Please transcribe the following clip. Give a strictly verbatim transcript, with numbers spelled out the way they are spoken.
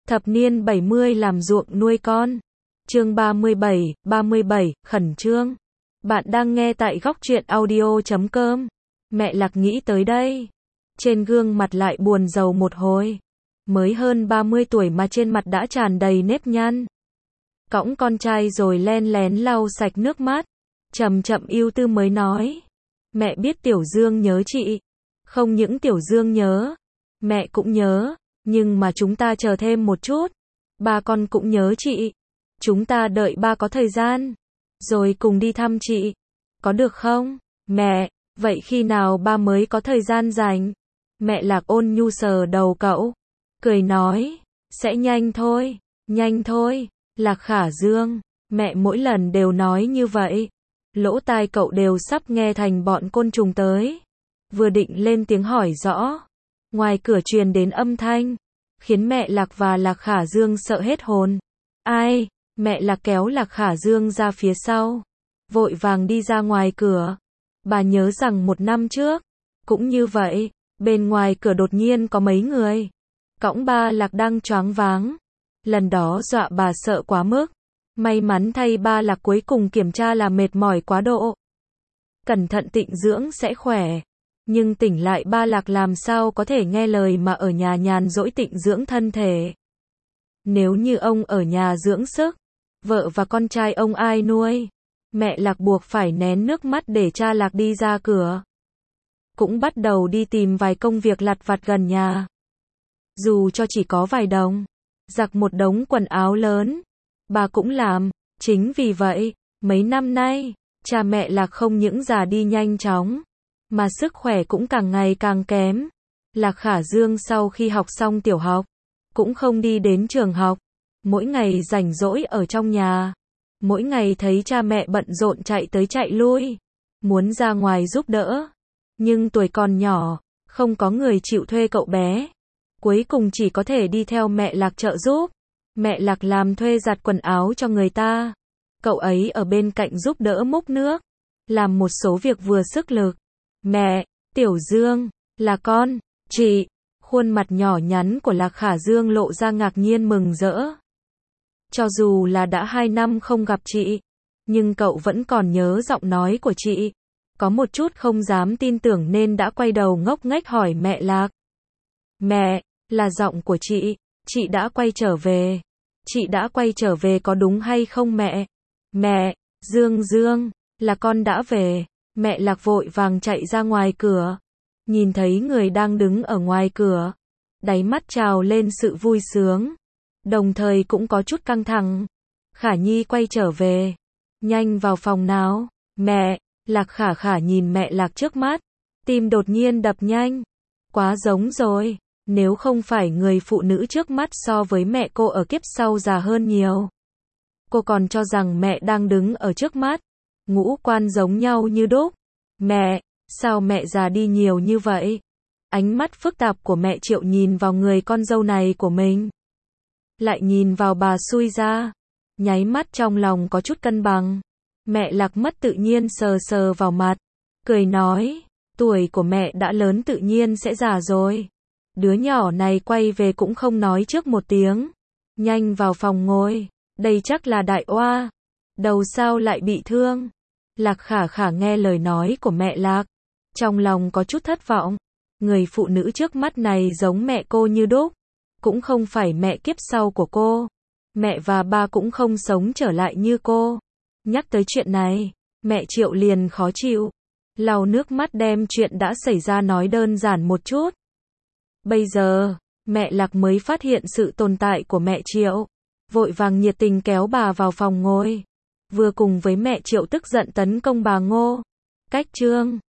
Thập niên bảy mươi làm ruộng nuôi con. Chương ba mươi bảy, ba mươi bảy, khẩn trương. Bạn đang nghe tại góc truyện audio chấm com. Mẹ Lạc nghĩ tới đây. Trên gương mặt lại buồn rầu một hồi. Mới hơn ba mươi tuổi mà trên mặt đã tràn đầy nếp nhăn. Cõng con trai rồi len lén lau sạch nước mắt. Chậm chậm ưu tư mới nói. Mẹ biết Tiểu Dương nhớ chị. Không những Tiểu Dương nhớ, mẹ cũng nhớ. Nhưng mà chúng ta chờ thêm một chút. Ba con cũng nhớ chị. Chúng ta đợi ba có thời gian, rồi cùng đi thăm chị. Có được không? Mẹ, vậy khi nào ba mới có thời gian rảnh? Mẹ Lạc ôn nhu sờ đầu cậu. Cười nói, sẽ nhanh thôi, nhanh thôi. Lạc Khả Dương, mẹ mỗi lần đều nói như vậy. Lỗ tai cậu đều sắp nghe thành bọn côn trùng tới. Vừa định lên tiếng hỏi rõ. Ngoài cửa truyền đến âm thanh, khiến mẹ Lạc và Lạc Khả Dương sợ hết hồn. Ai? Mẹ Lạc kéo Lạc Khả Dương ra phía sau, vội vàng đi ra ngoài cửa. Bà nhớ rằng một năm trước, cũng như vậy, bên ngoài cửa đột nhiên có mấy người. Cõng ba Lạc đang choáng váng. Lần đó dọa bà sợ quá mức. May mắn thay ba Lạc cuối cùng kiểm tra là mệt mỏi quá độ. Cẩn thận tịnh dưỡng sẽ khỏe. Nhưng tỉnh lại ba Lạc làm sao có thể nghe lời mà ở nhà nhàn rỗi tịnh dưỡng thân thể. Nếu như ông ở nhà dưỡng sức, vợ và con trai ông ai nuôi? Mẹ Lạc buộc phải nén nước mắt để cha Lạc đi ra cửa. Cũng bắt đầu đi tìm vài công việc lặt vặt gần nhà. Dù cho chỉ có vài đồng, giặt một đống quần áo lớn, bà cũng làm. Chính vì vậy, mấy năm nay, cha mẹ Lạc không những già đi nhanh chóng, mà sức khỏe cũng càng ngày càng kém. Lạc Khả Dương sau khi học xong tiểu học, cũng không đi đến trường học. Mỗi ngày rảnh rỗi ở trong nhà. Mỗi ngày thấy cha mẹ bận rộn chạy tới chạy lui. Muốn ra ngoài giúp đỡ. Nhưng tuổi còn nhỏ, không có người chịu thuê cậu bé. Cuối cùng chỉ có thể đi theo mẹ Lạc trợ giúp. Mẹ Lạc làm thuê giặt quần áo cho người ta. Cậu ấy ở bên cạnh giúp đỡ múc nước. Làm một số việc vừa sức lực. Mẹ, Tiểu Dương, là con, chị. Khuôn mặt nhỏ nhắn của Lạc Khả Dương lộ ra ngạc nhiên mừng rỡ. Cho dù là đã hai năm không gặp chị, nhưng cậu vẫn còn nhớ giọng nói của chị. Có một chút không dám tin tưởng nên đã quay đầu ngốc nghếch hỏi mẹ Lạc. Mẹ, là giọng của chị, chị đã quay trở về. Chị đã quay trở về có đúng hay không mẹ? Mẹ, Dương Dương, là con đã về. Mẹ Lạc vội vàng chạy ra ngoài cửa. Nhìn thấy người đang đứng ở ngoài cửa. Đáy mắt trào lên sự vui sướng. Đồng thời cũng có chút căng thẳng. Khả Nhi quay trở về. Nhanh vào phòng nào. Mẹ, Lạc Khả Khả nhìn mẹ Lạc trước mắt. Tim đột nhiên đập nhanh. Quá giống rồi. Nếu không phải người phụ nữ trước mắt so với mẹ cô ở kiếp sau già hơn nhiều. Cô còn cho rằng mẹ đang đứng ở trước mắt. Ngũ quan giống nhau như đúc. Mẹ, sao mẹ già đi nhiều như vậy? Ánh mắt phức tạp của mẹ Triệu nhìn vào người con dâu này của mình. Lại nhìn vào bà xui ra. Nháy mắt trong lòng có chút cân bằng. Mẹ Lạc mất tự nhiên sờ sờ vào mặt. Cười nói, tuổi của mẹ đã lớn tự nhiên sẽ già rồi. Đứa nhỏ này quay về cũng không nói trước một tiếng. Nhanh vào phòng ngồi. Đây chắc là đại oa. Đầu sao lại bị thương? Lạc Khả Khả nghe lời nói của mẹ Lạc. Trong lòng có chút thất vọng. Người phụ nữ trước mắt này giống mẹ cô như đúc. Cũng không phải mẹ kiếp sau của cô. Mẹ và ba cũng không sống trở lại như cô. Nhắc tới chuyện này, mẹ Triệu liền khó chịu. Lau nước mắt đem chuyện đã xảy ra nói đơn giản một chút. Bây giờ, mẹ Lạc mới phát hiện sự tồn tại của mẹ Triệu. Vội vàng nhiệt tình kéo bà vào phòng ngồi. Vừa cùng với mẹ Triệu tức giận tấn công bà Ngô. Cách chương